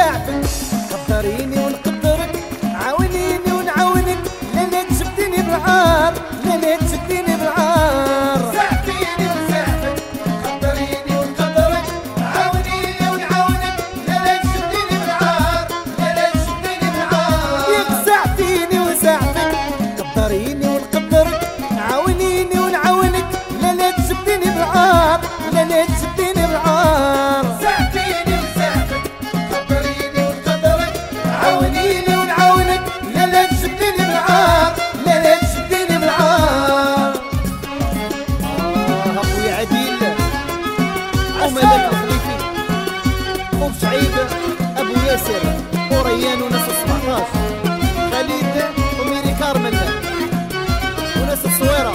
وسعفك، قدريني ونقدرك، عاونيني ونعاونك، لا تشديني بالعار، لا تشديني بالعار. سعفيني وسعفك، قدريني ونقدرك، عاونيني ونعاونك، لا تشديني بالعار، لا تشديني بالعار. ياك سعفيني وسعفك، قدريني ونقدرك، عاونيني ونعاونك، لا تشديني بالعار، لا تشديني بالعار. سعفيني وسعفك، قدريني ونقدرك، عاونيني ونعاونك، لا تشديني بالعار، لا تشديني بالعار. اخويا عديل وملك الخليفي وبشعيب ابو ياسر وريان وناس 17 خالد وميري كارمل وناس الصويره.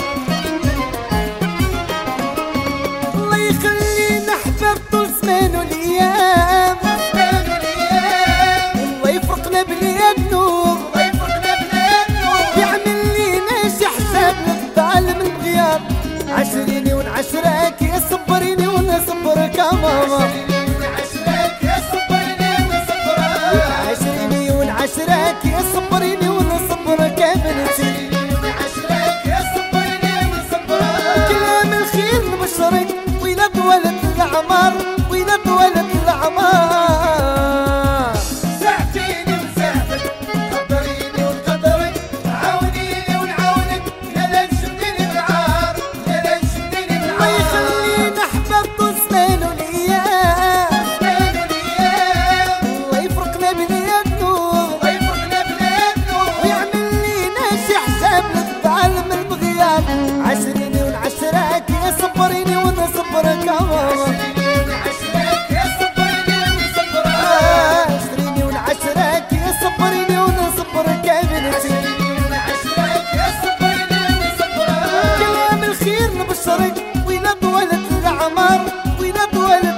الله يخلينا احباب طول زمان والايام، زمان والايام، والله يفرقنا بلياد نور، الله يفرقنا بلاد نور. يعمل لينا شي حساب للظالم الغياب. عشريني ونعشرك يا صبريني ونصبرك يا ماما، عشرك يا صبريني ونصبرك، عشريني ونعشرك يا صبريني ونصبرك يا بنتي. عشرك يا صبريني ونصبرك. كلام الخير نبشرك ويلا طولت الأعمار، ويلا طولت الأعمار. سعفيني وسعفك، قدريني ونقدرك، عاونيني ونعاونك، لا تشديني بالعار، لا تشديني الله بالعار. يخلينا أحباب طول زمان والأيام، زمان والايام، الله يفرقنا بلياد نور، الله يفرقنا بلاد نور. ويعمل لينا شي حساب للظالم البغياب. عشريني ونعشرك يا صبريني ونصبرك يا ماما، عشرك يا صبريني ونصبرك، عشريني ونعشرك يا صبريني ونصبرك يا بنتي. عشرك يا صبريني ونصبرك. كلام الخير نبشرك ويلا طولت الأعمار، ويلا طولت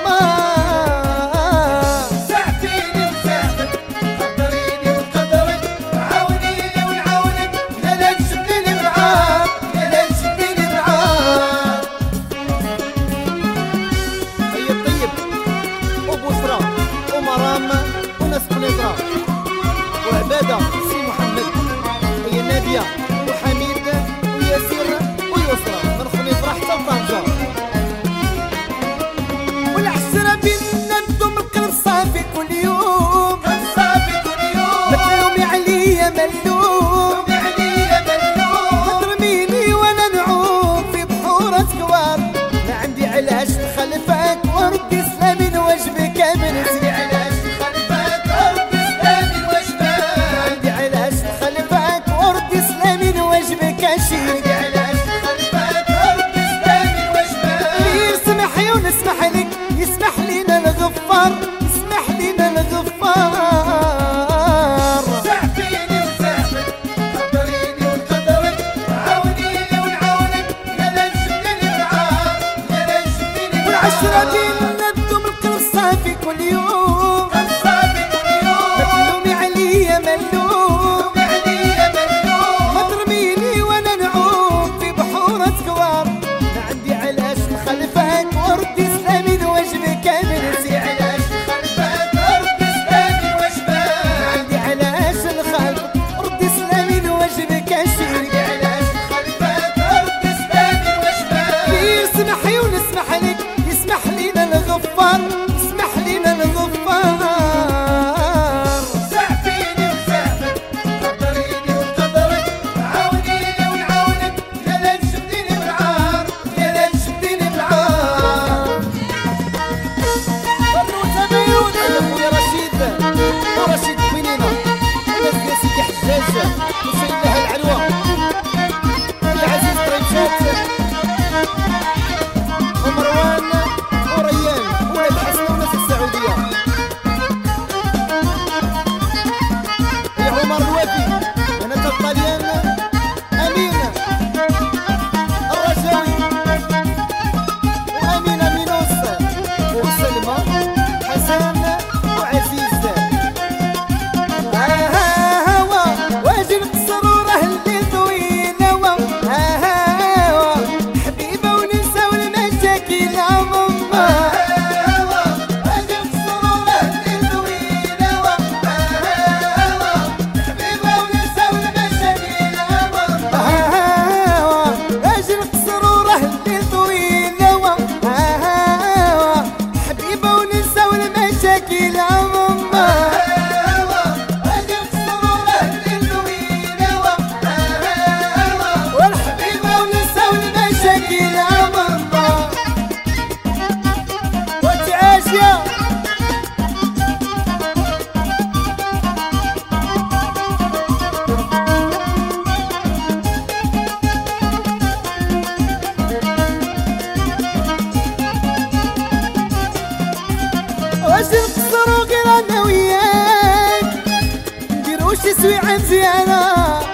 الأعمار. سعفيني وسعفك، قدريني ونقدرك، عاونيني ونعاونك، لا تشديني بالعار، لا تشديني بالعار. هي الطيب وبشرى ومرام وناس قنيطرة وعبادة سي محمد، هي نادية وحميد وياسر ويسرى من قنيطرة حتى لطنجة. والعشرة بينا ندوم القلب صافي كل يوم، صافي كل يوم، متلومي عليا ملوم، عليا ملوم. ترميني وانا نعوم في بحورة كوار. ما عندي علاش نخلفك وردي سلامي نواجبك يا بنتي. علاش خلفك ردي سلامي وجبك، عندي علاش نخلفك وردي سلامي نواجبك يا شيخ. علاش خلفك ردي سلامي وجبك. يسمح ونسمح لك، يسمح لينا الغفار، يسمح لينا الغفار. سعفيني وسعفك، قدريني ونقدرك، عاونيني ونعاونك، لا تشديني بالعار، لا تشديني بالعار. والعشرة بينا تدوم القلب صافي كل يوم، صافي كل يوم، متلومي عليا ملوم، عليا ملوم. ما ترميني وانا نعوم في بحورة كوار. ما عندي علاش نخلفك وردي سلامي نواجبك يا بنتي. علاش خلفك ردي سلامي وجبك، عندي علاش نخلفك وردي سلامي نواجبك يا شيخ. علاش خلفك ردي سلامي وجبك. يسمح ونسمح لك، يسمح لينا الغفار، يسمح لينا الغفار. سعفيني وسعفك، قدريني ونقدرك، عاونيني ونعاونك، لا تشديني بالعار، لا تشديني بالعار. مبروك بيوت يا خويا رشيد ورشيد بنينة وناس ديال سيدي حجاج وسيد لها العلوة العزيز طريفات ومروان يا ماما وتعيش يا واش نقصرو غير انا وياك ندير وش يسوي عن زيانه